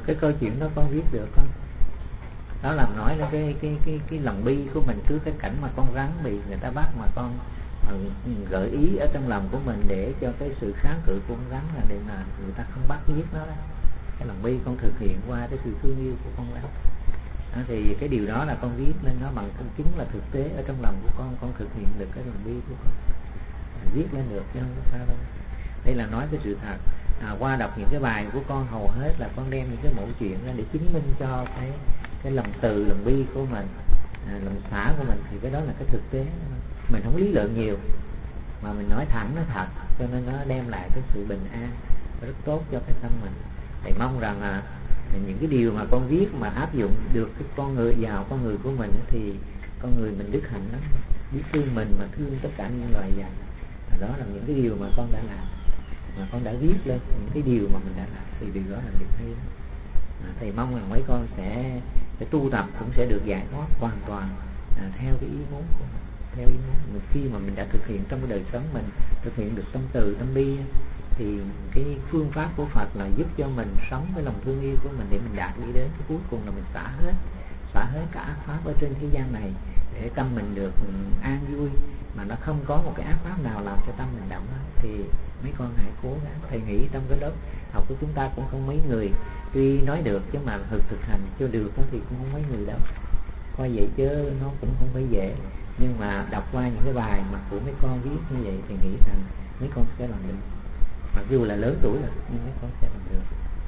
cái câu chuyện đó con viết được con. Đó làm nói là cái lòng bi của mình trước cái cảnh mà con rắn bị người ta bắt, mà con gợi ý ở trong lòng của mình để cho cái sự kháng cự của con rắn là để mà người ta không bắt giết nó đó. Cái lòng bi con thực hiện qua cái sự thương yêu của con rắn. Đó, thì cái điều đó là con viết lên nó bằng công chứng là thực tế ở trong lòng của con thực hiện được cái lòng bi của con, viết lên được chứ không sao đâu. Đây là nói cái sự thật. Qua đọc những cái bài của con hầu hết là con đem những cái mẫu chuyện ra để chứng minh cho cái lòng từ, lòng bi của mình, lòng xả của mình, thì cái đó là cái thực tế. Mình không lý luận nhiều mà mình nói thẳng nó thật, cho nên nó đem lại cái sự bình an rất tốt cho cái tâm mình. Thầy mong rằng những cái điều mà con viết mà áp dụng được cái con người vào con người của mình thì con người mình đức hạnh lắm, biết thương mình mà thương tất cả những loài vật. Đó là những cái điều mà con đã làm, mà con đã viết lên những cái điều mà mình đã làm, thì điều đó là điều hay. Thầy mong rằng mấy con sẽ tu tập cũng sẽ được giải thoát hoàn toàn theo cái ý muốn của mình, theo ý muốn. Khi mà mình đã thực hiện trong cái đời sống mình, thực hiện được tâm từ, tâm bi, thì cái phương pháp của Phật là giúp cho mình sống với lòng thương yêu của mình để mình đạt đi đến cái cuối cùng là mình xả hết cả ác pháp ở trên thế gian này để tâm mình được an vui, mà nó không có một cái ác pháp nào làm cho tâm mình động hết. Thì mấy con hãy cố gắng. Thầy nghĩ trong cái lớp học của chúng ta cũng không mấy người, tuy nói được chứ mà thực hành cho được đó thì cũng không mấy người đâu. Coi vậy chứ nó cũng không phải dễ, nhưng mà đọc qua những cái bài mà của mấy con viết như vậy thì nghĩ rằng mấy con sẽ làm được, mặc dù là lớn tuổi rồi nhưng mấy con sẽ làm được.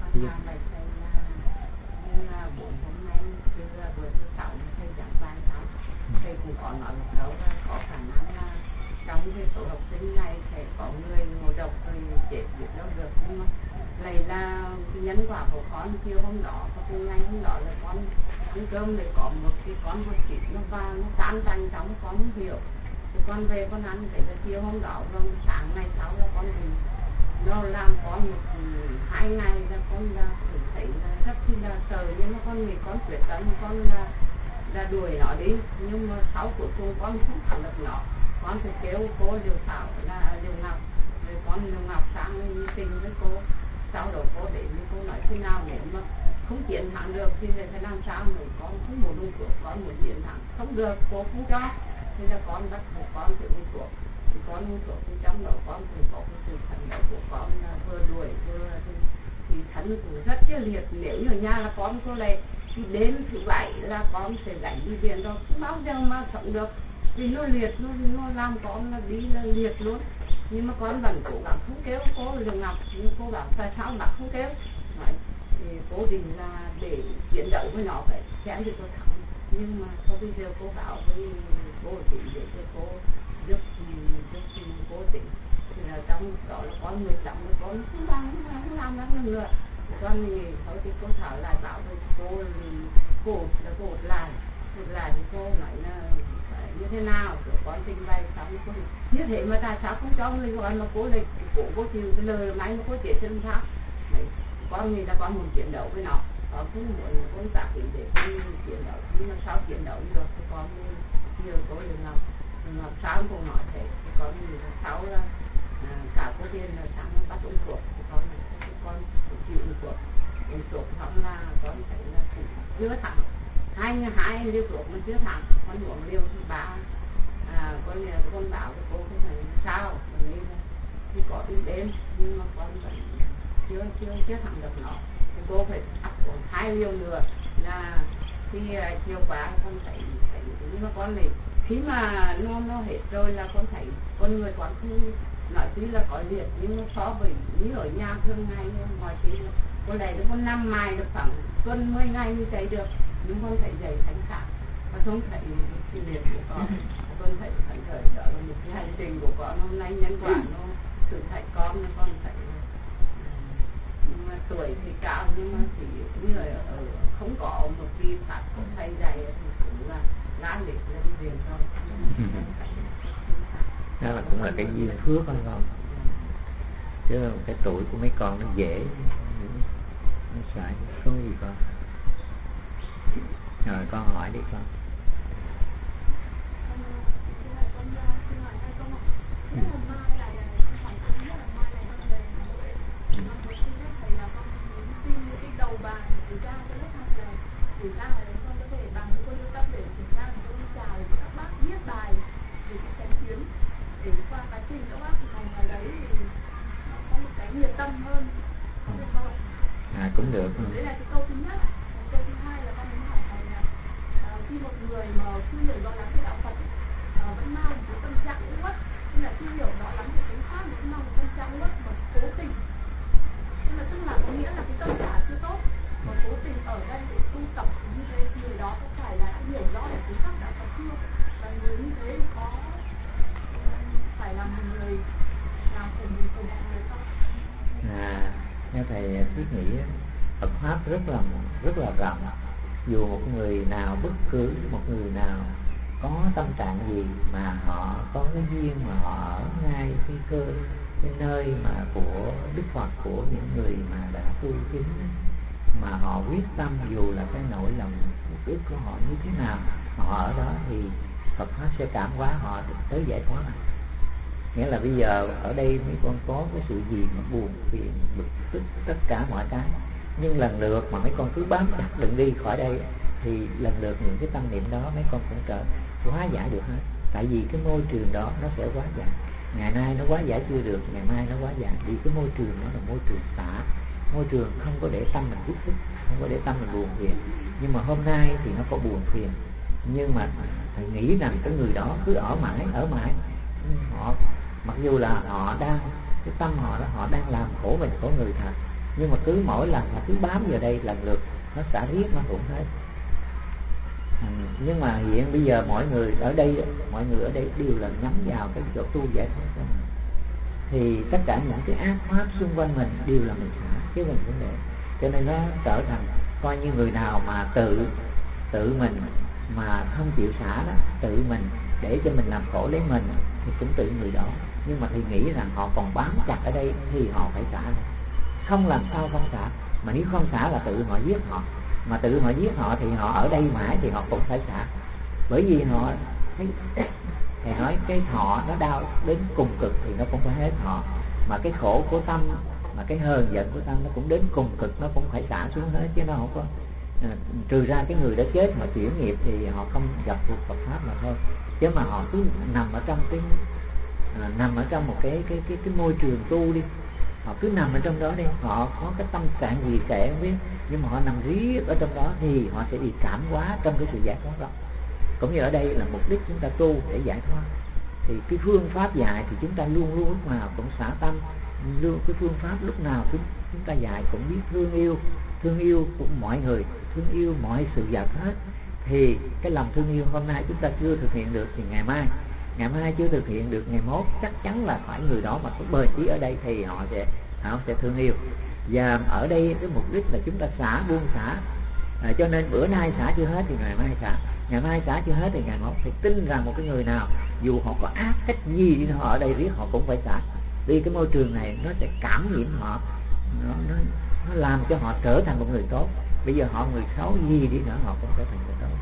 Thầy cũng có nói một câu là có khả năng là trong cái số học sinh này sẽ có người ngộ độc rồi chết biết đâu được, nhưng mà này là nhân quả của con. Chiều hôm đó có cái ngày hôm đó là con ăn cơm để có một cái con một chít nó vào nó tan tành trong con không hiểu, thì con về con ăn thế là chiều hôm đó rồi sáng ngày sau là con thì nó làm con một 2 ngày là con là thấy là rất là sợ, nhưng mà con nghĩ con quyết tâm con là đuổi nó đi, nhưng mà sau cuối cùng con không thắng được nó. Con phải kêu cô Liêu Thảo là Liêu Ngọc, rồi con Liêu Ngọc sang tình với cô, sau đó cô đến với cô nói thế nào nếu mà không chiến thắng được thì phải làm sao nữa. Con không muốn uống thuốc, con muốn chiến thắng không được, cô không cho, thì là con bắt buộc con phải uống thuốc. Thì con uống thuốc thì trong đó con thì có cái sự phấn đấu của con là vừa đuổi vừa thì thân cũng rất là liệt. Nếu như ở nhà là con cô này thì đến thứ 7 là con sẽ gánh đi viện rồi, không bao giờ mà sống được, vì nó liệt, nó làm con là đi là liệt luôn. Nhưng mà con vẫn cố gắng không kêu cô Liêu Ngọc, nhưng cố gắng tại sao mà không kêu. Đấy, thì cố định là để chiến đấu với nó phải chém thì cô thắng, nhưng mà thôi bây giờ cô bảo với cô tỉnh để cho cô giúp cô tỉnh. Thì là trong đó là con 16 là con không làm nữa. Con thì thôi thì cô Thảo lại bảo với cô là cột lại thì cô nói là phải như thế nào, rồi con trình bày xong cô như thế mà tại sao không cho người gọi mà cô lại cô chịu cái lời máy mà cô chết chân sao. Con nghĩ là con muốn chiến đấu với nó, con cũng muốn con tác ý để con chiến đấu, nhưng mà sau chiến đấu được thì con nhờ cô Liêu Ngọc sao cô nói thế, thì con nghĩ là sau là cả cô tiên là sáng bắt uống thuốc, thì con chịu uống thuốc xong là con thấy là chưa thẳng hai liều thuốc mà chưa thẳng, con uống liều thứ 3 con bảo với cô thế này sao thì có đi đến, nhưng mà con vẫn chưa thẳng được nó, thì cô phải áp uống 2 liều nữa là khi chiều qua con thấy nhưng mà con này khi mà nó hết rồi là con thấy con người con không nói tí là có liệt, nhưng mà so với như ở nhà thường ngày mọi thứ con này nó con 5 ngày được khoảng tuần 10 ngày như thế được, nhưng con thấy dậy thánh cả, con không thấy cái liệt của con thấy phấn khởi. Đó là một cái hành trình của con hôm nay nhân quả nó thử thách con thấy nhưng mà tuổi thì cao, nhưng mà chỉ như ở không có một cái pháp của thầy dạy thì cũng là lá liệt lên liền thôi. Đó là cũng là cái duyên phước con chứ cái tuổi của mấy con nó dễ nó phải không gì con. Rồi con hỏi đi con. tâm hơn. Cũng được. Đấy là cái câu thứ nhất. Câu thứ hai là con muốn hỏi thầy là khi một người mà chưa hiểu rõ lắm về đạo Phật vẫn mang một cái tâm trạng uất, tức là chưa hiểu rõ lắm về tiếng Pháp, vẫn mang một tâm trạng uất và cố tình, tức là có nghĩa là cái tâm trạng chưa tốt, và cố tình ở đây để tu tập như thế, người đó có phải là đã hiểu rõ về tiếng Pháp đạo Phật chưa, và người như thế có phải là một người làm cùng mọi người không? Theo thầy thiết nghĩ Phật pháp rất là rộng. Dù một người nào, bất cứ một người nào có tâm trạng gì mà họ có cái duyên mà họ ở ngay cái nơi mà của Đức Phật, của những người mà đã tu chính, mà họ quyết tâm dù là cái nỗi lòng ước của họ như thế nào, họ ở đó thì Phật pháp sẽ cảm hóa họ tới giải thoát. Nghĩa là bây giờ ở đây mấy con có cái sự gì mà buồn phiền bực tức tất cả mọi cái, nhưng lần lượt mà mấy con cứ bám chặt đừng đi khỏi đây thì lần lượt những cái tâm niệm đó mấy con cũng hóa giải được hết. Tại vì cái môi trường đó nó sẽ hóa giải. Ngày nay nó hóa giải chưa được, ngày mai nó hóa giải, vì cái môi trường đó là môi trường xả, môi trường không có để tâm mình bức xúc, không có để tâm mình buồn phiền. Nhưng mà hôm nay thì nó có buồn phiền, nhưng mà thầy nghĩ rằng cái người đó cứ ở mãi, họ mặc dù là họ đang, cái tâm họ đó, họ đang làm khổ mình khổ người thật, nhưng mà cứ mỗi lần họ cứ bám vào đây lần lượt nó xả riết nó cũng hết. Nhưng mà hiện bây giờ mọi người ở đây đều là nhắm vào cái chỗ tu giải thoát của mình, thì tất cả những cái ác pháp xung quanh mình đều là mình xả chứ mình không để. Cho nên nó trở thành coi như người nào mà tự mình mà không chịu xả đó, tự mình để cho mình làm khổ lấy mình thì cũng tự người đó. Nhưng mà thì nghĩ rằng họ còn bám chặt ở đây thì họ phải xả, không làm sao không xả. Mà nếu không xả là tự họ giết họ, mà tự họ giết họ thì họ ở đây mãi thì họ cũng phải xả. Bởi vì họ thầy nói cái thọ nó đau đến cùng cực thì nó cũng phải hết họ, mà cái khổ của tâm, mà cái hờn giận của tâm nó cũng đến cùng cực, nó cũng phải xả xuống hết, chứ nó không có trừ ra cái người đã chết mà chuyển nghiệp thì họ không gặp được Phật pháp mà thôi. Chứ mà họ cứ nằm ở trong một cái môi trường tu đi, họ cứ nằm ở trong đó đi, họ có cái tâm trạng gì kệ không biết, nhưng mà họ nằm riết ở trong đó thì họ sẽ bị cảm hóa trong cái sự giải thoát đó. Cũng như ở đây là mục đích chúng ta tu để giải thoát, thì cái phương pháp dạy thì chúng ta luôn lúc nào cũng xả tâm, luôn cái phương pháp lúc nào chúng ta dạy cũng biết thương yêu của mọi người, thương yêu mọi sự vật hết. Thì cái lòng thương yêu hôm nay chúng ta chưa thực hiện được thì ngày mai chưa thực hiện được, ngày mốt chắc chắn là phải người đó mà có bền chí ở đây thì họ sẽ thương yêu. Và ở đây cái mục đích là chúng ta xả, buông xả. Cho nên bữa nay xả chưa hết thì ngày mai xả, ngày mai xả chưa hết thì ngày mốt. Thì tin rằng một cái người nào dù họ có ác cách gì đi họ ở đây riết họ cũng phải xả, vì cái môi trường này nó sẽ cảm nhiễm họ, nó làm cho họ trở thành một người tốt. Bây giờ họ người xấu gì đi nữa họ cũng trở thành người tốt,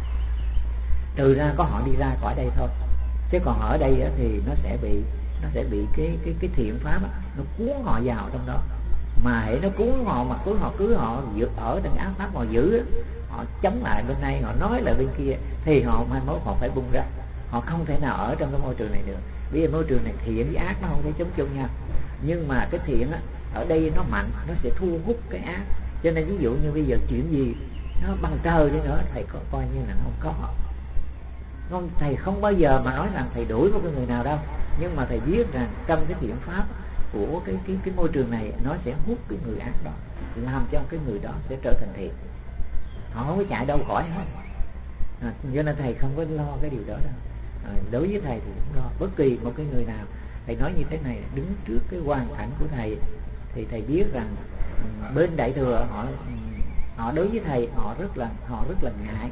trừ ra có họ đi ra khỏi đây thôi. Chứ còn ở đây thì nó sẽ bị cái thiện pháp nó cuốn họ vào trong đó. Mà hễ nó cuốn họ mà họ vượt ở trong ác pháp, họ giữ họ chống lại bên này, họ nói lại bên kia, thì họ mai mốt họ phải bung ra, họ không thể nào ở trong cái môi trường này được. Bây giờ môi trường này thiện với ác nó không thể chống chung nhau, nhưng mà cái thiện ở đây nó mạnh, nó sẽ thu hút cái ác. Cho nên ví dụ như bây giờ chuyện gì nó bằng trời đi nữa, thầy coi như là không có. Thầy không bao giờ mà nói rằng thầy đuổi một cái người nào đâu, nhưng mà thầy biết rằng trong cái thiện pháp của cái môi trường này nó sẽ hút cái người ác đó, làm cho cái người đó sẽ trở thành thiện, họ không có chạy đâu khỏi hết. Cho nên thầy không có lo cái điều đó đâu. Đối với thầy thì không lo bất kỳ một cái người nào. Thầy nói như thế này, đứng trước cái hoàn cảnh của thầy thì thầy biết rằng bên Đại Thừa họ đối với thầy họ rất là ngại,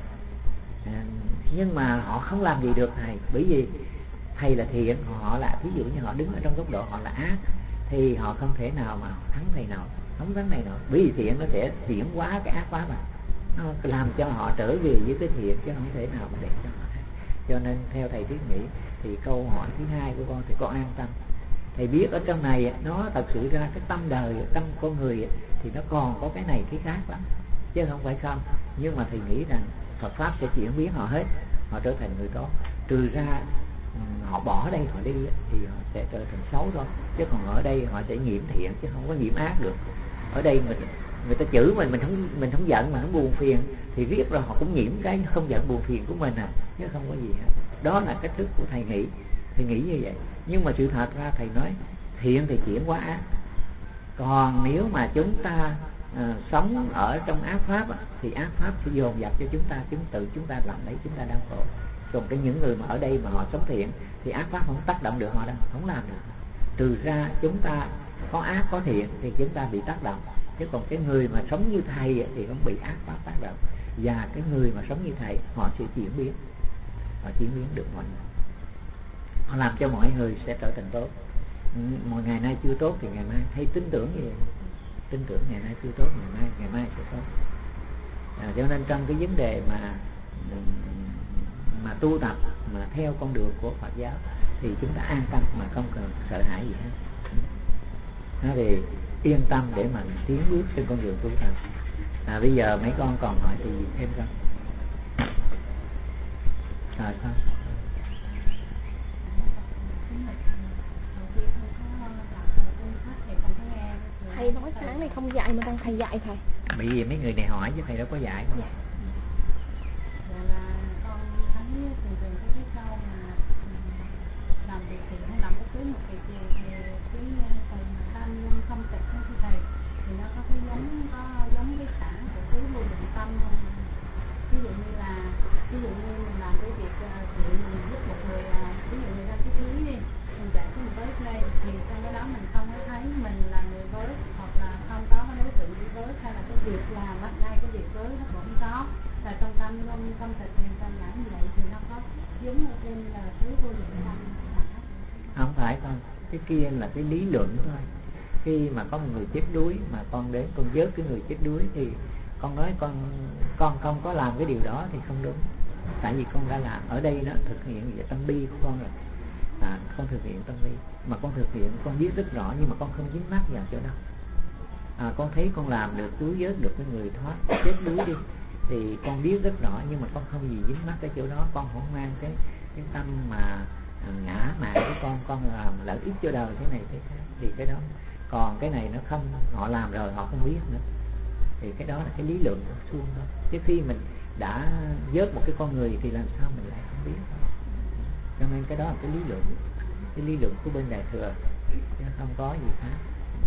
nhưng mà họ không làm gì được thầy, bởi vì thầy là thiện, họ là ví dụ như họ đứng ở trong góc độ họ là ác thì họ không thể nào mà thắng thầy nào, không thắng thầy nào, bởi vì thiện nó sẽ chuyển hóa cái ác pháp mà nó làm cho họ trở về với cái thiện, chứ không thể nào mà để cho họ. Cho nên theo thầy thiết nghĩ thì câu hỏi thứ hai của con thì con an tâm. Thầy biết ở trong này nó thật sự ra cái tâm đời, tâm con người thì nó còn có cái này cái khác lắm, chứ không phải không. Nhưng mà thầy nghĩ rằng Phật pháp sẽ chuyển biến họ hết, họ trở thành người tốt, trừ ra họ bỏ đây họ đi thì họ sẽ trở thành xấu thôi, chứ còn ở đây họ sẽ nhiễm thiện chứ không có nhiễm ác được. Ở đây người ta chửi mình không giận mà không buồn phiền thì riết rồi họ cũng nhiễm cái không giận buồn phiền của mình chứ không có gì hết. Đó là cách thức của thầy nghĩ như vậy. Nhưng mà sự thật ra thầy nói thiện thì chuyển qua ác. Còn nếu mà chúng ta sống ở trong ác pháp thì ác pháp sẽ dồn dập cho chúng ta, chúng ta làm đấy chúng ta đang khổ. Còn những người mà ở đây mà họ sống thiện thì ác pháp không tác động được họ đâu, không làm được. Trừ ra chúng ta có ác có thiện thì chúng ta bị tác động, chứ còn cái người mà sống như thầy thì không bị ác pháp tác động. Và cái người mà sống như thầy họ sẽ chuyển biến được mọi người, họ làm cho mọi người sẽ trở thành tốt. Mọi ngày nay chưa tốt thì ngày mai hay tin tưởng gì vậy? Tin tưởng ngày nay chưa tốt, ngày mai sẽ tốt. Cho nên trong cái vấn đề mà tu tập mà theo con đường của Phật giáo thì chúng ta an tâm mà không cần sợ hãi gì hết. Nó thì yên tâm để mà tiến bước trên con đường tu tập. Bây giờ mấy con còn hỏi thì gì thêm không? Không? Thầy nói sáng này không dạy mà đang thầy dạy thầy. Bởi vì mấy người này hỏi chứ thầy đâu có dạy. Dạ. Là con thấy thường cái câu mà làm việc thì hay làm bất cứ một việc gì thì cái phần tâm luôn không tịch đó thưa thầy, thì nó có cái giống cái sản của thứ vô định tâm không? Ví dụ như mình làm cái việc thiện mình giúp một người, ví dụ người ta cái thứ đi, mình dạy cái mình với lên thì trong cái đó mình không có thấy mình là người với, hoặc là không có cái đối tượng đi với, hay là cái việc làm bắt ngay cái việc với nó vẫn có, là trong tâm không thực hiện tâm nhãn như vậy thì nó có giống như trên là thứ vô định tâm. Không phải con, cái kia là cái lý luận thôi. Khi mà có một người chết đuối mà con đến con vớt cái người chết đuối thì con nói con không có làm cái điều đó thì không đúng. Tại vì con đã làm ở đây nó thực hiện về tâm bi của con rồi. Con thực hiện tâm bi mà con thực hiện, con biết rất rõ nhưng mà con không dính mắc vào chỗ đó. Con thấy con làm được cứu vớt được cái người thoát chết đuối đi thì con biết rất rõ, nhưng mà con không gì dính mắc cái chỗ đó. Con không mang cái tâm mà ngã mạn của con làm lợi ích cho đời thế này thế khác thì cái đó. Còn cái này nó không, họ làm rồi họ không biết nữa thì cái đó là cái lý luận của suông thôi. Chứ khi mình đã vớt một cái con người thì làm sao mình lại không biết thôi. Cho nên cái đó là cái lý luận của bên Đại Thừa chứ không có gì khác.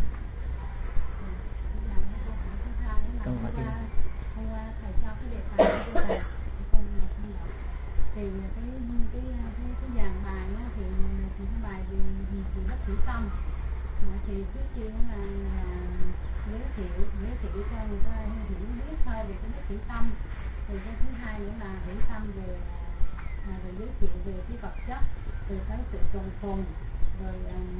Con hỏi hôm qua thầy cho cái đề tài của thầy con thì cái dàn bài á thì cái bài gì thì bác sĩ tâm thì trước tiên là giới thiệu cho người ta hiểu biết thôi về cái bác sĩ tâm, rồi cái thứ hai nữa là hiểu tâm về giới thiệu về cái vật chất, rồi cái sự trùng phùng, rồi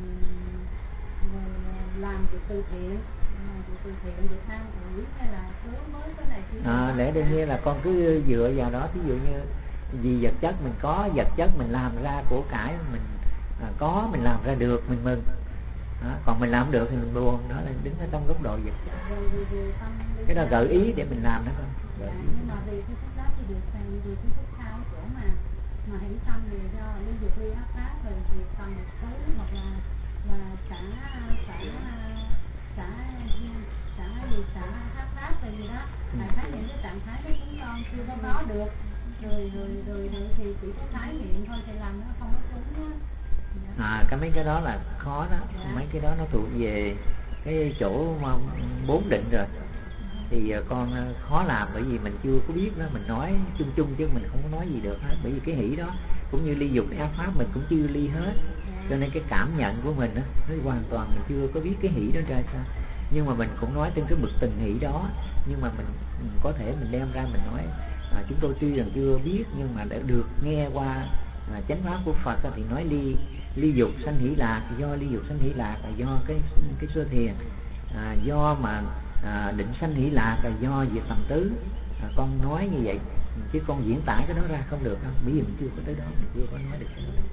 làm việc từ thiện, việc an ủi hay là cứu mới cái này kia. Lẽ đương nhiên là con cứ dựa vào đó. Ví dụ như vì vật chất mình có, vật chất mình làm ra của cải mình có, mình làm ra được mình mừng. Còn mình làm không được thì mình buồn. Đó là đứng ở trong góc độ vật chất. Cái đó gợi ý để mình làm đó con. Nhưng mà vì cái phúc đáp thì được thầy, vì cái phúc thao chỗ mà hỷ tâm thì do ly dục ly ác pháp, rồi thì tầm một số hoặc là xả ác pháp rồi gì đó. Thầy thấy những cái trạng thái của chúng con chưa có được, rồi thì chỉ có thái nghiệm thôi thì làm nó không có đúng á. Mấy cái đó là khó đó. Mấy cái đó nó thuộc về cái chỗ mà 4 định rồi thì con khó làm, bởi vì mình chưa có biết nó, mình nói chung chung chứ mình không có nói gì được hết. Bởi vì cái hỷ đó cũng như ly dục ác pháp mình cũng chưa ly hết, cho nên cái cảm nhận của mình đó, nó hoàn toàn mình chưa có biết cái hỷ đó ra sao. Nhưng mà mình cũng nói trên cái bậc tình hỷ đó, nhưng mà mình có thể mình đem ra mình nói chúng tôi tuy rằng chưa biết nhưng mà đã được nghe qua chánh pháp của Phật thì nói ly dục sanh hỷ lạc, do ly dục sanh hỷ lạc là do cái sơ thiền, do mà định sanh hỷ lạc là do diệt tầm tứ. Con nói như vậy chứ con diễn tả cái đó ra không được đâu, bởi vì mình chưa có tới đó, mình chưa có nói được cái đó.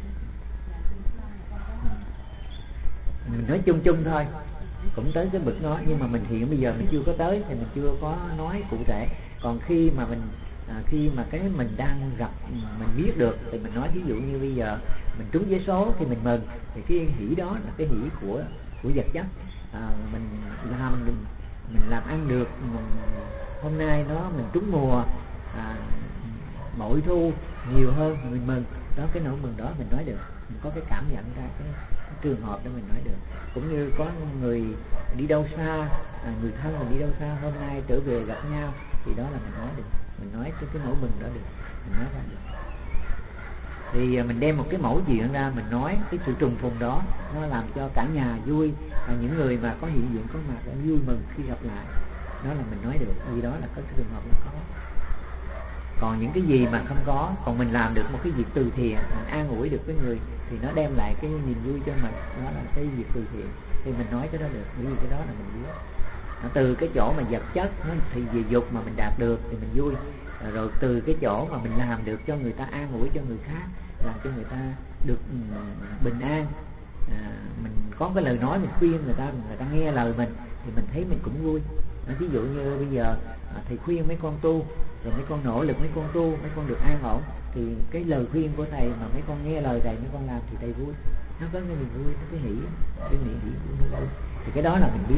Mình nói chung chung thôi, cũng tới cái bực đó, nhưng mà mình hiện bây giờ mình chưa có tới thì mình chưa có nói cụ thể. Còn khi mà mình cái mình đang gặp mình biết được thì mình nói. Ví dụ như bây giờ mình trúng vé số thì mình mừng, thì cái hỷ đó là cái hỷ của vật chất. Mình làm ăn được, hôm nay đó mình trúng mùa, bội thu nhiều hơn mình mừng đó, cái nỗi mừng đó mình nói được, mình có cái cảm nhận ra cái trường hợp đó mình nói được. Cũng như có người đi đâu xa, người thân mình đi đâu xa, hôm nay trở về gặp nhau, thì đó là mình nói được, mình nói cái nỗi mừng đó được, mình nói ra được. Thì mình đem một cái mẫu chuyện ra, mình nói cái sự trùng phùng đó, nó làm cho cả nhà vui, những người mà có hiện diện có mặt vui mừng khi gặp lại, đó là mình nói được, vì đó là có cái trường hợp nó có. Còn những cái gì mà không có, còn mình làm được một cái việc từ thiện, mình an ủi được cái người, thì nó đem lại cái niềm vui cho mình, đó là cái việc từ thiện, thì mình nói cái đó được, bởi vì cái đó là mình biết. Từ cái chỗ mà vật chất thì về dục mà mình đạt được thì mình vui, rồi từ cái chỗ mà mình làm được cho người ta, an ủi cho người khác, làm cho người ta được bình an, mình có cái lời nói mình khuyên người ta nghe lời mình, thì mình thấy mình cũng vui. Ví dụ như bây giờ thầy khuyên mấy con tu, rồi mấy con nỗ lực mấy con tu, mấy con được an ổn, thì cái lời khuyên của thầy mà mấy con nghe lời thầy, mấy con làm thì thầy vui, nó có cái niềm vui, nó cái hỷ, cái niềm hỷ vui, thì cái đó là mình biết.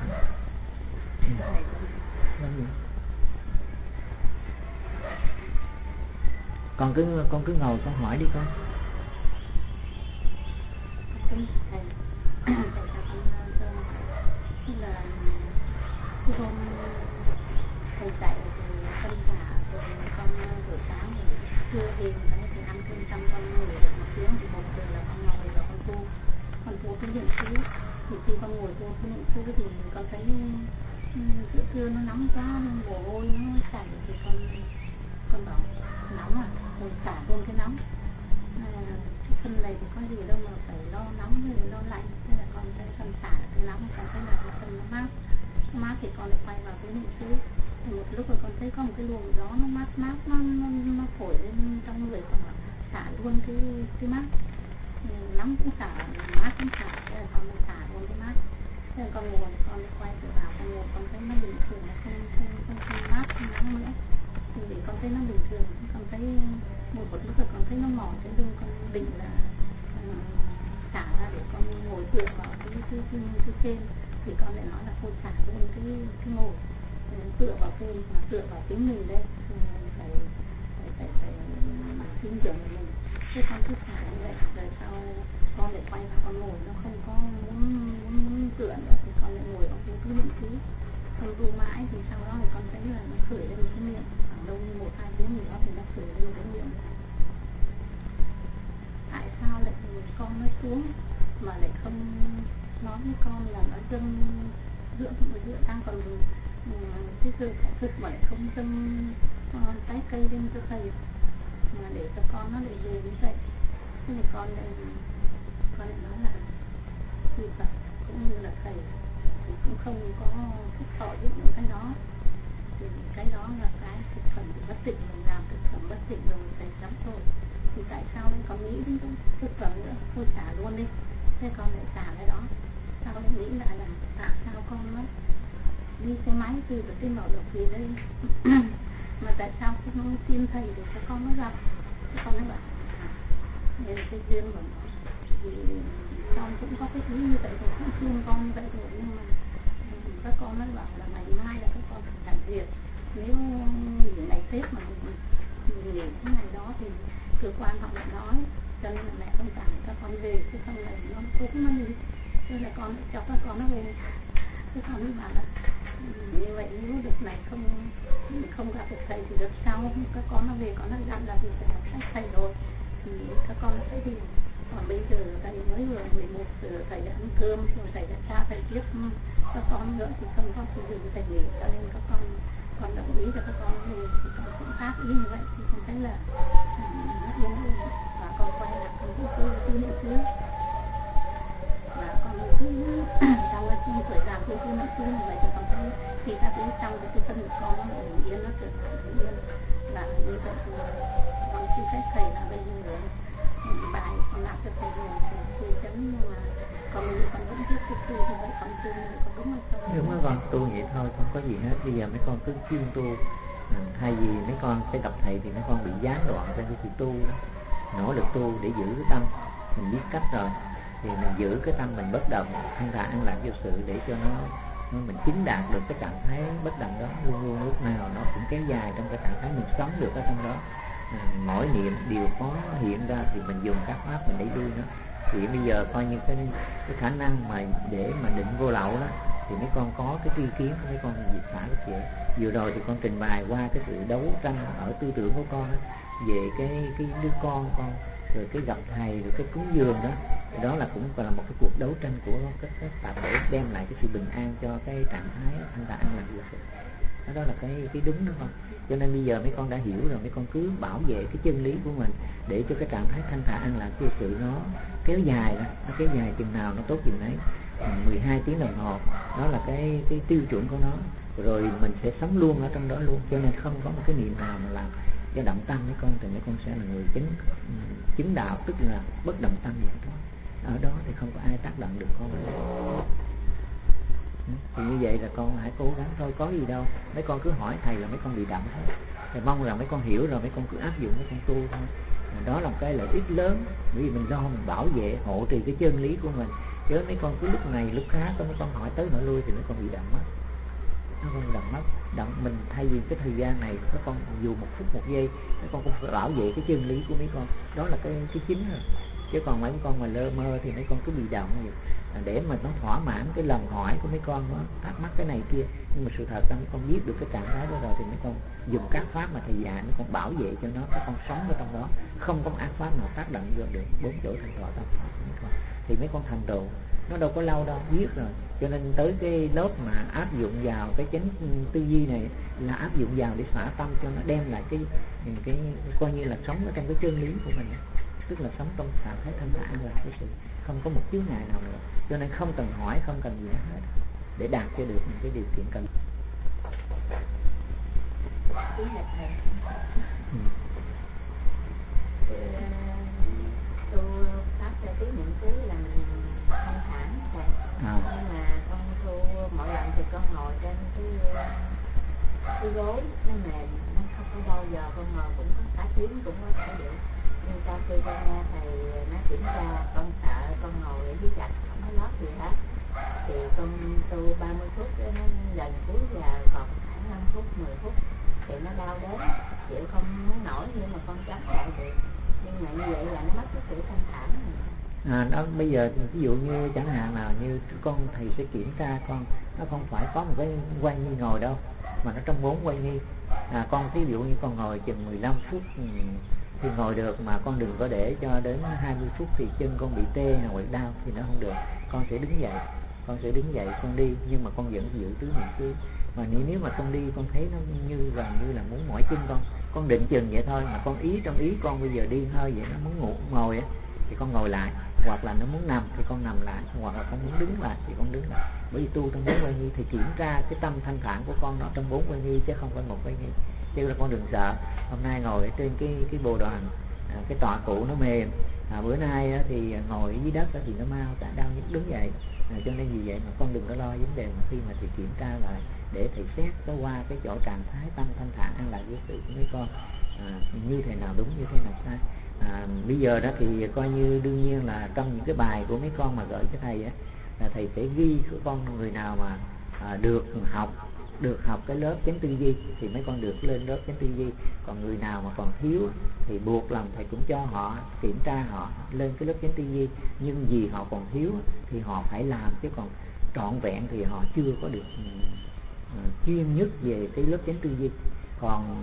Con cứ ngồi con hỏi đi con. Khi hôm thầy dạy thì tâm xả, rồi con buổi sáng rồi trưa về thì ăn cơm xong con ngồi được một tiếng, thì 1 giờ là con ngồi và con vô cái niệm xứ. Thì khi con ngồi vô cái niệm xứ thì con thấy giữa trưa nó nóng quá, mồ hôi nó chảy, thì con bảo nóng à, rồi xả luôn cái nóng. Cái thân này thì có gì đâu mà phải lo nóng hay lo lạnh, nên là con thấy con xả cái nóng, con thấy là cái thân nó mát thì con lại quay vào cái niệm xứ. Thì một lúc rồi con thấy có một cái luồng gió nó mát nó thổi lên trong người, con bảo xả luôn cái mát, nóng cũng xả, mát cũng xả, thế là con lại xả luôn cái mát. Thế là con ngồi, con quay trở vào, con ngồi con thấy nó bình thường, nó không mát không nóng nữa. Thì vì con thấy nó bình thường, con thấy một lúc rồi con thấy nó mỏi cái lưng, con định là xả ra để con ngồi tựa vào cái trên. Thì con lại nói là thôi xả luôn cái ngồi, tựa vào trên, mà tựa vào chính mình đây, phải tin tưởng mình. Thế con cứ xả như vậy, rồi sau con lại quay vào con ngồi, nó không có muốn tựa nữa, thì con lại ngồi ở cái niệm xứ. Con ru mãi thì sau đó thì con thấy là nó khởi lên một cái miệng, khoảng đâu 1-2 tiếng nữa thì nó khởi lên một cái miệng. Tại sao lại con nó xuống mà lại không nói với con là nó dâng dựa đang còn cái sự sản xuất mà lại không dâng trái cây lên cho thầy, mà để cho con nó lại về như vậy. Thế thì con lại nói là như vậy, cũng như là thầy thì cũng không có thích thọ dụng những cái đó, thì cái đó là cái thực phẩm bất tịnh, mình làm thực phẩm bất tịnh rồi thầy chấm rồi, thì tại sao lại còn nghĩ đến cái thực phẩm nữa, thôi xả luôn đi. Thế con lại xả cái đó, sau lại nghĩ lại là tại sao con nó đi xe máy từ trên Bảo Lộc về đây mà tại sao không xin thầy để cho con nó gặp. Thế con nói bảo nên cái duyên của nó, thì con cũng có cái thứ như vậy rồi, cũng thương con như vậy rồi, nhưng mà các con nói bảo là ngày mai là các con phải làm việc, nếu nghỉ ngày Tết mà mình nghỉ cái ngày đó thì cơ quan họ lại nói, cho nên là mẹ không trả các con về, chứ không là nó cũng nó như thế, là con cho các con nó về. Thế con mới bảo là như vậy nếu được này không gặp được thầy thì được sau các con nó về, con nó dặn là vì phải học sách thầy rồi thì các con sẽ đi. Còn bây giờ thầy mới vừa 11 giờ thầy đã ăn cơm rồi, thầy đã tra thầy tiếp các con nữa thì không có sử dụng thầy nghỉ, cho nên các con đồng ý cho các con về, thì con cũng phát ý như vậy, thì con thấy là nó yên ổn, và con quay lại con cũng cứ niệm xứ, và con cứ trong cái thời gian cứ niệm xứ như vậy, thì con thấy khi ta thấy trong cái thân của con nó bình yên, nó trở thành bình yên, và như vậy thì con xin phép thầy là bây giờ bài con làm cho thầy rồi thì chấm, nhưng mà còn con vẫn tiếp tục tu như vậy, con tu như vậy có đúng hay không? Đúng rồi, con tu vậy thôi, không có gì hết. Bây giờ mấy con cứ chuyên tu, thay vì mấy con phải gặp thầy thì mấy con bị gián đoạn trên cái sự tu đó, nỗ lực tu để giữ cái tâm. mình biết cách rồi thì mình giữ cái tâm mình bất động, thanh thản an lạc vô sự, để cho nó mình chứng đạt được cái trạng thái bất động đó luôn luôn, lúc nào nó cũng kéo dài trong cái trạng thái mình sống được ở trong đó. Mỗi niệm đều có hiện ra thì mình dùng các pháp mình đẩy lui nó. Thì bây giờ coi như cái khả năng mà để mà định vô lậu đó thì mấy con có cái tri kiến của mấy con diệt xả được vậy. Vừa rồi thì con trình bày qua cái sự đấu tranh ở tư tưởng của con đó, về cái đứa con rồi cái gặp thầy, rồi cái cúng dường đó, thì đó là cũng là một cái cuộc đấu tranh của các Phật để đem lại cái sự bình an cho cái trạng thái thanh thản an lạc vô sự. Đó là cái đúng đó con. Cho nên bây giờ mấy con đã hiểu rồi, mấy con cứ bảo vệ cái chân lý của mình để cho cái trạng thái thanh thản an lạc vô sự nó kéo dài đó, nó kéo dài chừng nào nó tốt chừng đấy. 12 tiếng đồng hồ đó là cái tiêu chuẩn của nó, rồi mình sẽ sống luôn ở trong đó luôn. Cho nên không có một cái niệm nào mà làm cho động tâm mấy con thì mấy con sẽ là người chứng đạo, tức là bất động tâm vậy đó. Ở đó thì không có ai tác động được con. Thì như vậy là con hãy cố gắng thôi, có gì đâu. Mấy con cứ hỏi thầy là mấy con bị động thôi. Thầy mong rằng mấy con hiểu rồi mấy con cứ áp dụng, mấy con tu thôi. Đó là một cái lợi ích lớn, bởi vì mình lo mình bảo vệ hộ trì cái chân lý của mình. Chứ mấy con cứ lúc này lúc khác có mấy con hỏi tới hỏi lui thì mấy con bị động mất. Nó không động mất. Động mình thay vì cái thời gian này các con dù một phút một giây mấy con cũng phải bảo vệ cái chân lý của mấy con. Đó là cái chính rồi. Chứ còn mấy con mà lơ mơ thì mấy con cứ bị động vậy. Để mà nó thỏa mãn cái lòng hỏi của mấy con, nó thắc mắc cái này kia, nhưng mà sự thật là mấy con biết được cái trạng thái đó rồi thì mấy con dùng các pháp mà thầy dạy, mấy con bảo vệ cho nó, các con sống ở trong đó, không có ác pháp nào tác động vô được 4 chỗ thành thọ tâm pháp mấy con. Thì mấy con thành độ nó đâu có lâu đâu, biết rồi. Cho nên tới cái lớp mà áp dụng vào cái chánh tư duy này là áp dụng vào để xả tâm cho nó đem lại cái coi như là sống ở trong cái chân lý của mình, tức là sống trong trạng thái thanh thản an lạc cái sự, không có một chướng ngại nào nữa. Cho nên không cần hỏi, không cần gì hết để đạt cho được những cái điều kiện cần. Tu pháp theo tí niệm xứ là thanh thản thầy. Nhưng mà con tu mỗi lần thì con ngồi trên cái gối nó mềm, nó không có bao giờ con ngồi cũng có cả tiếng cũng có thể được. Nhưng sau khi con nghe thầy nó kiểm tra, con sợ con ngồi ở dưới gạch không có lót gì hết, thì con tu 30 phút nó lần cuối giờ còn khoảng 5 phút 10 phút thì nó đau đến chịu không muốn nổi, nhưng mà con chống lại được. Nhưng mà như vậy là nó mất cái sự thanh thản. Đó bây giờ ví dụ như chẳng hạn nào như con thầy sẽ kiểm tra con, nó không phải có một cái quay nghi ngồi đâu, mà nó trong 4 quay nghi. Con ví dụ như con ngồi chừng 15 phút thì ngồi được, mà con đừng có để cho đến 20 phút thì chân con bị tê hoặc đau thì nó không được. Con sẽ đứng dậy, con đi, nhưng mà con vẫn giữ tứ niệm xứ. Mà nếu mà con đi con thấy nó như gần như là muốn mỏi chân con định chừng vậy thôi, mà con trong ý con bây giờ đi hơi vậy, nó muốn ngồi á thì con ngồi lại, hoặc là nó muốn nằm thì con nằm lại, hoặc là con muốn đứng lại thì con đứng lại. Bởi vì tu trong 4 quay nghi thì kiểm tra cái tâm thanh thản của con nó trong 4 quay nghi chứ không phải 1 quay nghi. Chứ là con đừng sợ hôm nay ngồi ở trên cái bồ đoàn, cái tọa cụ nó mềm, bữa nay thì ngồi dưới đất thì nó mau cả đau nhức đứng dậy. Cho nên vì vậy mà con đừng có lo vấn đề mà khi mà thầy kiểm tra lại để thầy xét cái qua cái chỗ trạng thái tâm thanh thản an lạc với sự của mấy con, như thế nào đúng, như thế nào sai. Bây giờ đó thì coi như đương nhiên là trong những cái bài của mấy con mà gửi cho thầy á, là thầy sẽ ghi của con người nào mà được học cái lớp chánh tư duy thì mấy con được lên lớp chánh tư duy. Còn người nào mà còn thiếu thì buộc lòng thầy cũng cho họ kiểm tra họ lên cái lớp chánh tư duy, nhưng vì họ còn thiếu thì họ phải làm, chứ còn trọn vẹn thì họ chưa có được chuyên nhất về cái lớp chánh tư duy. Còn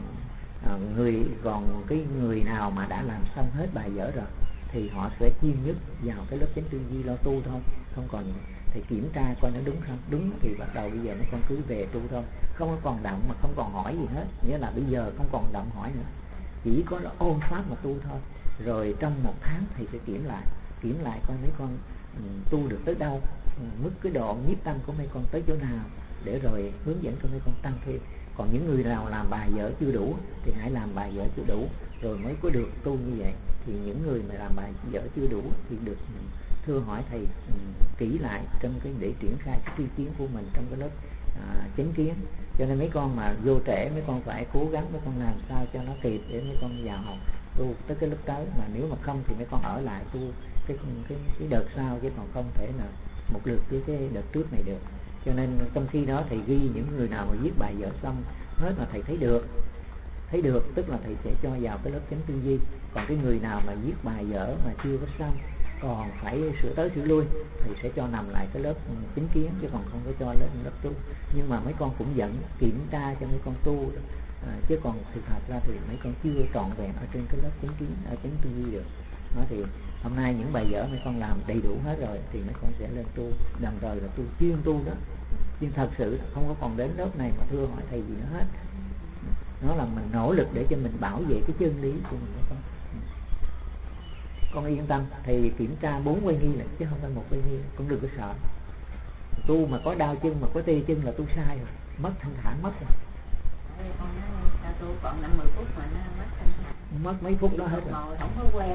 cái người nào mà đã làm xong hết bài vở rồi thì họ sẽ chuyên nhất vào cái lớp chánh tư duy lo tu thôi. Không còn thì kiểm tra coi nó đúng không, đúng thì bắt đầu bây giờ mấy con cứ về tu thôi, không có còn động mà không còn hỏi gì hết. Nghĩa là bây giờ không còn động hỏi nữa, chỉ có ôn pháp mà tu thôi. Rồi trong 1 tháng thầy sẽ kiểm lại coi mấy con tu được tới đâu, mức cái độ nhiếp tâm của mấy con tới chỗ nào, để rồi hướng dẫn cho mấy con tăng thêm. Còn những người nào làm bài vở chưa đủ thì hãy làm bài vở chưa đủ rồi mới có được tu như vậy. Thì những người mà làm bài vở chưa đủ thì được thưa hỏi thầy kỹ lại trong cái để triển khai cái tri kiến của mình trong cái lớp chánh kiến. Cho nên mấy con mà vô trễ, mấy con phải cố gắng mấy con làm sao cho nó kịp để mấy con vào học tu tới cái lớp tới. Mà nếu mà không thì mấy con ở lại tu cái đợt sau, chứ còn không thể nào một lượt với cái đợt trước này được. Cho nên trong khi đó thầy ghi những người nào mà viết bài vở xong hết mà thầy thấy được tức là thầy sẽ cho vào cái lớp chánh tư duy. Còn cái người nào mà viết bài vở mà chưa có xong, còn phải sửa tới sửa lui, thầy sẽ cho nằm lại cái lớp chính kiến, chứ còn không có cho lên lớp tu. Nhưng mà mấy con cũng dẫn kiểm tra cho mấy con tu, chứ còn thực thật ra thì mấy con chưa trọn vẹn ở trên cái lớp chính kiến, ở chánh tư duy được. Đó thì hôm nay những bài vở mấy con làm đầy đủ hết rồi thì mấy con sẽ lên tu, đồng thời là tu chuyên tu đó, nhưng thật sự không có còn đến lớp này mà thưa hỏi thầy gì nữa hết. Nó là mình nỗ lực để cho mình bảo vệ cái chân lý của mình. Con yên tâm, thầy kiểm tra 4 quay nghi là chứ không phải 1 quay nghi, cũng đừng có sợ. Tu mà có đau chân mà có tê chân là tu sai rồi, mất thanh thản mất rồi. Con nói sao tu còn 50 phút mà nó mất thanh thản. Mất mấy phút đó hết rồi. Ngồi không có quen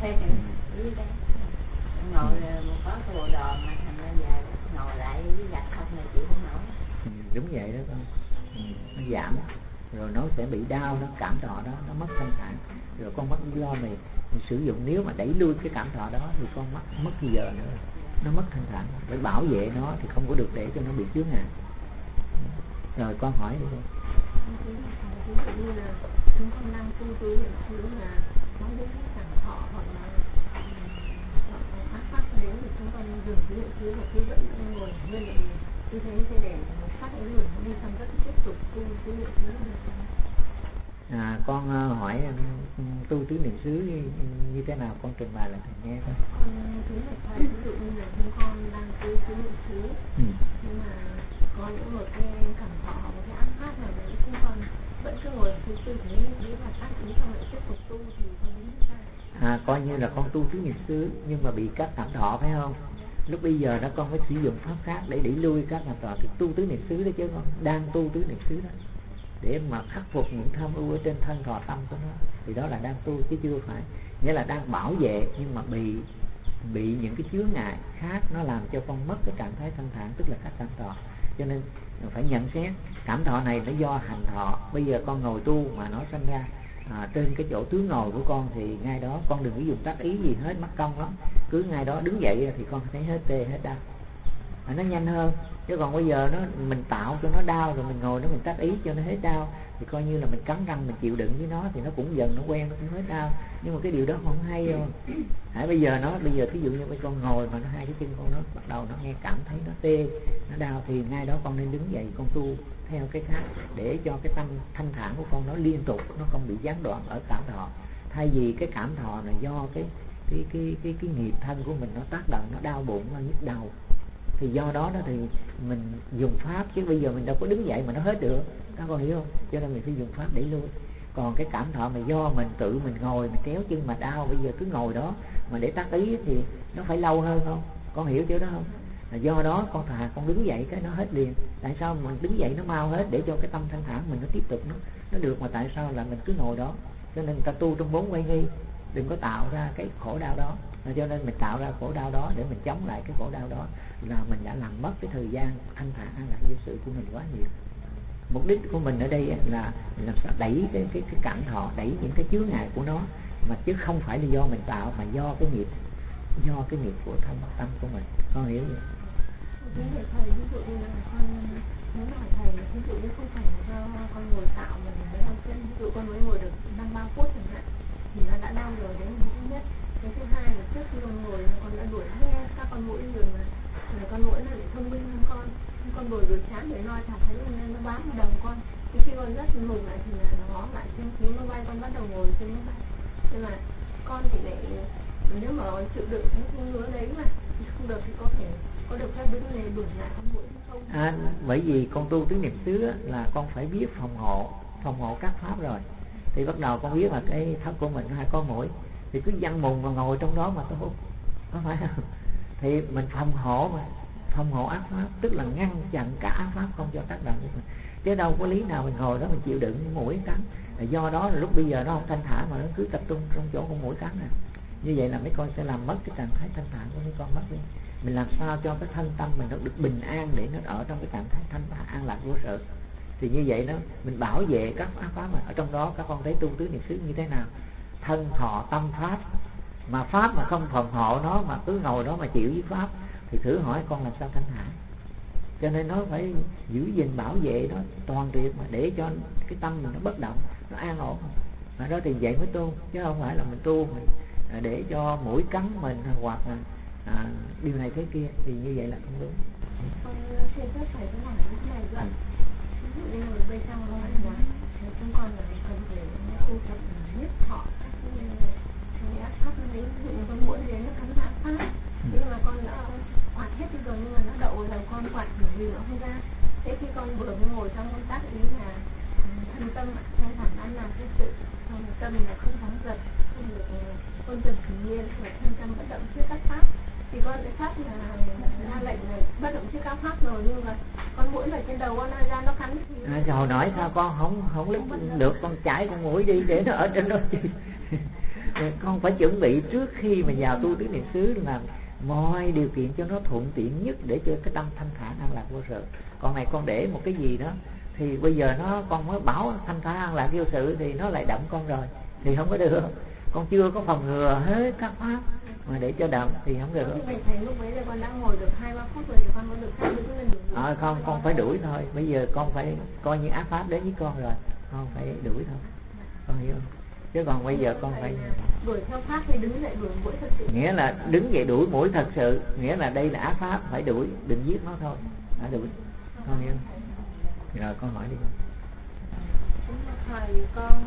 ngồi một có cái bộ đòn mà thành ra dài ngồi lại với giặt không này chịu không nổi. Đúng vậy đó con. Nó giảm rồi nó sẽ bị đau, nó cảm thọ đó nó mất thanh thản, rồi con mất lo mình sử dụng. Nếu mà đẩy lui cái cảm thọ đó thì con mất cái giờ nữa, nó mất thanh thản. Phải bảo vệ nó thì không có được để cho nó bị chướng ngại. Rồi con hỏi đi. Ví dụ như là chúng con đang tu niệm xứ là nói đến cái cảm thọ hoặc là ác pháp đến thì chúng con dừng cái niệm xứ và cứ vẫn ngồi nguyên lại như thế để phát cái luồng nó đi xong rất tiếp tục tu niệm xứ được. Con hỏi tu tứ niệm xứ như thế nào, con trình bày lại thầy nghe thôi. Thứ là thầy, ví dụ như là chúng con đang tu tứ niệm xứ, nhưng mà có những một cái cảm thọ hoặc một cái ác pháp nào đấy chúng con vẫn cứ ngồi tư thế và tác ý xong lại tiếp tục tu thì con đúng sai. Coi như là con tu tứ niệm xứ nhưng mà bị các cảm thọ phải không? Lúc bây giờ đó con mới sử dụng pháp khác để đẩy lui các cảm thọ, thì tu tứ niệm xứ đó chứ con đang tu tứ niệm xứ đó, để mà khắc phục những tham ưu ở trên thân thọ tâm của nó, thì đó là đang tu chứ chưa phải. Nghĩa là đang bảo vệ nhưng mà bị những cái chướng ngại khác nó làm cho con mất cái trạng thái thanh thản, tức là các cảm thọ. Cho nên phải nhận xét cảm thọ này nó do hành thọ. Bây giờ con ngồi tu mà nó sinh ra trên cái chỗ tướng ngồi của con thì ngay đó con đừng có dùng tác ý gì hết, mất công lắm. Cứ ngay đó đứng dậy thì con thấy hết tê hết đau, nó nhanh hơn. Chứ còn bây giờ mình tạo cho nó đau rồi mình ngồi đó mình tác ý cho nó hết đau thì coi như là mình cắn răng mình chịu đựng với nó thì nó cũng dần nó quen, nó cũng hết đau. Nhưng mà cái điều đó không hay đâu. Bây giờ thí dụ như mấy con ngồi mà nó hai cái chân con nó bắt đầu nó nghe cảm thấy nó tê, nó đau thì ngay đó con nên đứng dậy con tu theo cái khác để cho cái tâm thanh thản của con nó liên tục, nó không bị gián đoạn ở cảm thọ. Thay vì cái cảm thọ là do cái nghiệp thân của mình nó tác động, nó đau bụng, nó nhức đầu, thì do đó thì mình dùng pháp, chứ bây giờ mình đâu có đứng dậy mà nó hết được, các con hiểu không? Cho nên mình phải dùng pháp để lui. Còn cái cảm thọ mà do mình tự mình ngồi mình kéo chân mà đau, bây giờ cứ ngồi đó mà để tác ý thì nó phải lâu hơn không? Con hiểu chỗ đó không? Là do đó con đứng dậy cái nó hết liền. Tại sao mình đứng dậy nó mau hết để cho cái tâm thanh thản mình nó tiếp tục nó được, mà tại sao là mình cứ ngồi đó? Cho nên ta tu trong 4 quay nghi, đừng có tạo ra cái khổ đau đó. Cho nên mình tạo ra khổ đau đó để mình chống lại cái khổ đau đó là mình đã làm mất cái thời gian thanh thản an lạc vô sự của mình quá nhiều. Mục đích của mình ở đây là làm sao đẩy cái cảm thọ, đẩy những cái chướng ngại của nó, mà chứ không phải là do mình tạo mà do cái nghiệp của tâm của mình. Con hiểu không? Thầy ví dụ như là con muốn hỏi thầy, ví dụ như không phải là do con ngồi tạo mà mình mới đau chân, ví dụ con mới ngồi được 5-3 phút chẳng hạn thì nó đã đau rồi, đấy là thứ nhất. Cái thứ hai là trước khi con ngồi con đã đuổi nghe các con mũi rồi mà con mũi nó lại thông minh hơn con ngồi buổi sáng để nói chả thấy nó bám vào đầu con, thì khi con rất mừng lại thì là nó ngó lại xem phía nó bay, con bắt đầu ngồi trên nó bay. Nhưng mà con thì lại nếu mà chịu đựng cái phương ngứa đấy mà không được thì có được phép đứng lên đuổi lại con mũi không? Bởi vì con tu tứ niệm xứ là con phải biết phòng hộ các pháp rồi, thì bắt đầu con biết là cái thân của mình hai con mũi thì cứ văng mùng mà ngồi trong đó mà tu, có phải không? Thì mình phòng hộ ác pháp, tức là ngăn chặn cả ác pháp không cho tác động của mình. Chứ đâu có lý nào mình ngồi đó mình chịu đựng mũi cắn. Do đó là lúc bây giờ nó không thanh thản mà nó cứ tập trung trong chỗ con mũi cắn này. Như vậy là mấy con sẽ làm mất cái trạng thái thanh thản của mấy con mất đi. Mình làm sao cho cái thân tâm mình nó được bình an để nó ở trong cái trạng thái thanh thản an lạc vô sự. Thì như vậy đó mình bảo vệ các ác pháp mà ở trong đó các con thấy tu tứ niệm xứ như thế nào? Thân thọ tâm pháp Mà pháp mà không phòng hộ nó, mà cứ ngồi đó mà chịu với pháp, thì thử hỏi con làm sao thanh thản. Cho nên nó phải giữ gìn bảo vệ nó toàn triệt, mà để cho cái tâm mình nó bất động, nó an ổn. Mà đó thì vậy mới tu, chứ không phải là mình tu mình để cho mũi cắn mình, hoặc là điều này thế kia, thì như vậy là không đúng. Thầy rất phải cái này cái này vậy. Ví dụ như người bên trong nó nói thì chúng con là cần để tu tập nhất họ cái ác pháp nó đấy, ví dụ như con mũi đấy nó cắn ác pháp, nhưng mà con đã quạt hết rồi, nhưng mà nó đậu ở đầu con quạt bởi vì nó không ra. Thế khi con vừa mới ngồi trong công tác ý là thân tâm thanh thản an lạc cái sự tâm là không phóng dật, không được con dần tự nhiên, và thân tâm bất động trước các pháp. Thì con cái pháp là ra lệnh là bất động trước các pháp rồi, nhưng mà con mũi ở trên đầu con nó ra nó cắn thì hồi nói sao con không lấy được, con chải con mũi đi để nó ở trên đó chi. Con phải chuẩn bị trước khi mà vào tu tứ niệm xứ là mọi điều kiện cho nó thuận tiện nhất để cho cái tâm thanh thản an lạc vô sự. Còn này con để một cái gì đó thì bây giờ nó con mới bảo thanh thản an lạc vô sự thì nó lại đậm con rồi, thì không có được. Con chưa có phòng ngừa hết các pháp mà để cho đậm thì không được. Mình thấy lúc bấy giờ con đã ngồi được 2-3 phút rồi thì con có được khác nữa. Không, con phải đuổi thôi. Bây giờ con phải coi như ác pháp đến với con rồi, con phải đuổi thôi, con hiểu không? Chứ còn bây giờ con phải đuổi theo pháp thì đứng dậy đuổi mũi thật sự. Nghĩa là đứng dậy đuổi mũi thật sự, nghĩa là đây là ác pháp, phải đuổi, đừng giết nó thôi, đã đuổi, con hiểu không? Rồi con hỏi đi. Thầy con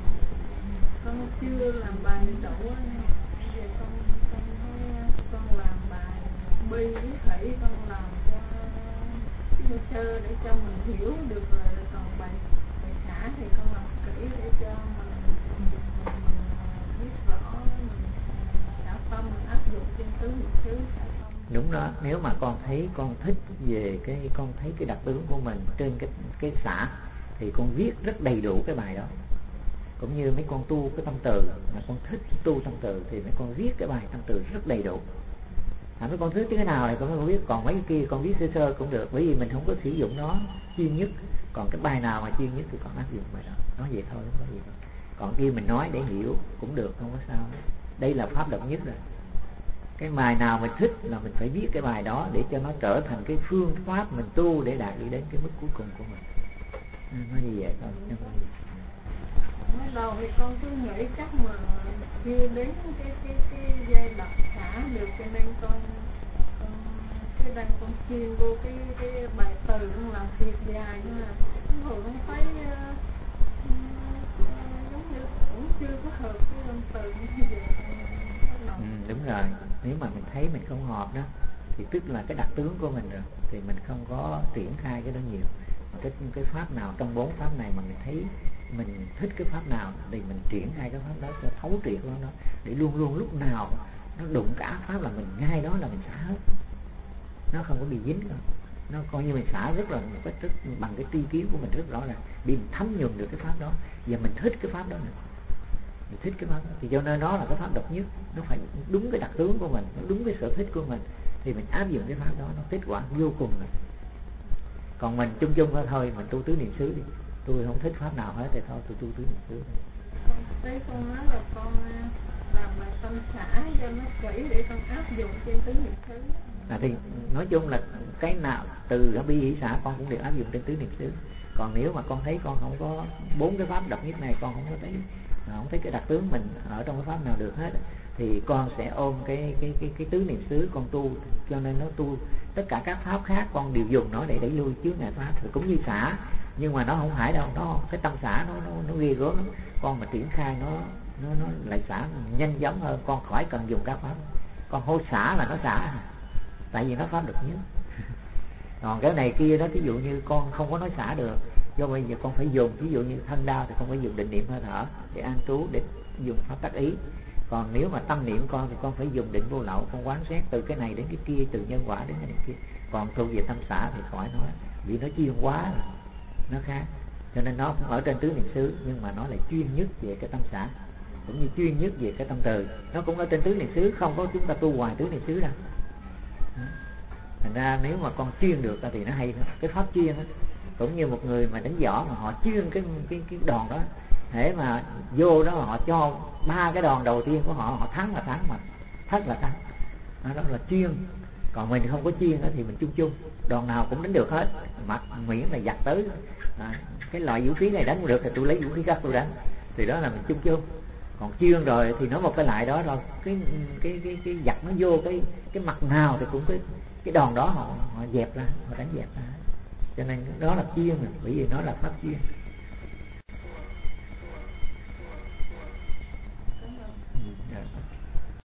chưa làm bài đủ, bây giờ con làm bài bi với thủy, con làm cho sơ để cho mình hiểu được rồi, còn bài xã thì con làm kỹ để cho mình biết rõ mình xã tâm mình áp dụng trên tứ niệm xứ. Đúng đó, nếu mà con thấy con thích về con thấy cái đặc tướng của mình trên cái xã thì con viết rất đầy đủ cái bài đó. Cũng như mấy con tu cái tâm từ, mà con thích tu tâm từ thì mấy con viết cái bài tâm từ rất đầy đủ. Mấy con thích cái nào này con không biết, còn mấy cái kia con viết sơ sơ cũng được, bởi vì mình không có sử dụng nó chuyên nhất. Còn cái bài nào mà chuyên nhất thì con áp dụng bài đó, nói vậy thôi, không có gì đâu. Còn kia mình nói để hiểu cũng được, không có sao. Đây là pháp độc nhất rồi. Cái bài nào mình thích là mình phải viết cái bài đó để cho nó trở thành cái phương pháp mình tu để đạt đi đến cái mức cuối cùng của mình. Nói như vậy thôi. Mới đầu thì con cứ nghĩ chắc mà chưa đến cái giai đoạn xã được, cho nên con cái đang con chuyên vô cái bài từ con làm thiệt dài, nhưng mà hồi con thấy giống như cũng chưa có hợp với con từ như vậy. Đúng rồi, nếu mà mình thấy mình không hợp đó thì tức là cái đặc tướng của mình rồi, thì mình không có triển khai cái đó nhiều. Cái pháp nào trong 4 pháp này mà mình thấy mình thích cái pháp nào thì mình triển khai cái pháp đó cho thấu triệt của nó, để luôn luôn lúc nào nó đụng cả pháp là mình ngay đó là mình xả hết, nó không có bị dính đâu. Nó coi như mình xả rất là một cách rất bằng cái tri kiến của mình rất rõ ràng, vì mình thấm nhuần được cái pháp đó, và mình thích cái pháp đó nữa. Mình thích cái pháp đó thì cho nên nó là cái pháp độc nhất, nó phải đúng cái đặc tướng của mình, nó đúng cái sở thích của mình thì mình áp dụng cái pháp đó nó kết quả vô cùng rồi. Còn mình chung chung thôi mình tu tứ niệm xứ đi, tôi không thích pháp nào hết thì thôi tôi tu tứ niệm xứ. Đấy con nói là con làm bài tâm xã cho nó kỹ để con áp dụng trên tứ niệm xứ. Thì nói chung là cái nào từ bi hỷ xã con cũng đều áp dụng trên tứ niệm xứ. Còn nếu mà con thấy con không có 4 cái pháp độc nhất này, con không thấy cái đặc tướng mình ở trong cái pháp nào được hết, thì con sẽ ôm cái tứ niệm xứ con tu, cho nên nó tu tất cả các pháp khác con đều dùng nó để đẩy lui chướng ngại pháp. Thì cũng như xả, nhưng mà nó không phải đâu, nó cái tâm xả nó ghê gớm lắm. Con mà triển khai nó lại xả nhanh chóng hơn, con khỏi cần dùng các pháp. Con hô xả là nó xả, tại vì nó pháp được nhất. Còn cái này kia đó, ví dụ như con không có nói xả được, do bây giờ con phải dùng, ví dụ như thân đau thì con phải dùng định niệm hơi thở để an trú, để dùng pháp tác ý. Còn nếu mà tâm niệm con thì con phải dùng định vô lậu, con quán xét từ cái này đến cái kia, từ nhân quả đến cái này kia. Còn tu về tâm xả thì khỏi nói, vì nó chuyên quá rồi, nó khác. Cho nên nó cũng ở trên tứ niệm xứ, nhưng mà nó lại chuyên nhất về cái tâm xả, cũng như chuyên nhất về cái tâm từ. Nó cũng ở trên tứ niệm xứ, không có chúng ta tu hoài tứ niệm xứ đâu. Thành ra nếu mà con chuyên được thì nó hay hơn. Cái pháp chuyên đó, cũng như một người mà đánh võ mà họ chuyên cái đòn đó Để mà vô đó họ cho 3 cái đòn đầu tiên của họ, họ thắng là thắng, mà thất là thắng. Đó là chuyên. Còn mình không có chuyên đó thì mình chung chung, đòn nào cũng đánh được hết, mặc miễn là giặt tới cái loại vũ khí này đánh không được thì tôi lấy vũ khí khác tôi đánh, thì đó là mình chung chung. Còn chuyên rồi thì nói một cái lại đó rồi cái giặt nó vô cái mặt nào thì cũng cái đòn đó họ dẹp ra, họ đánh dẹp ra. Cho nên đó là chuyên, bởi vì nó là pháp chuyên.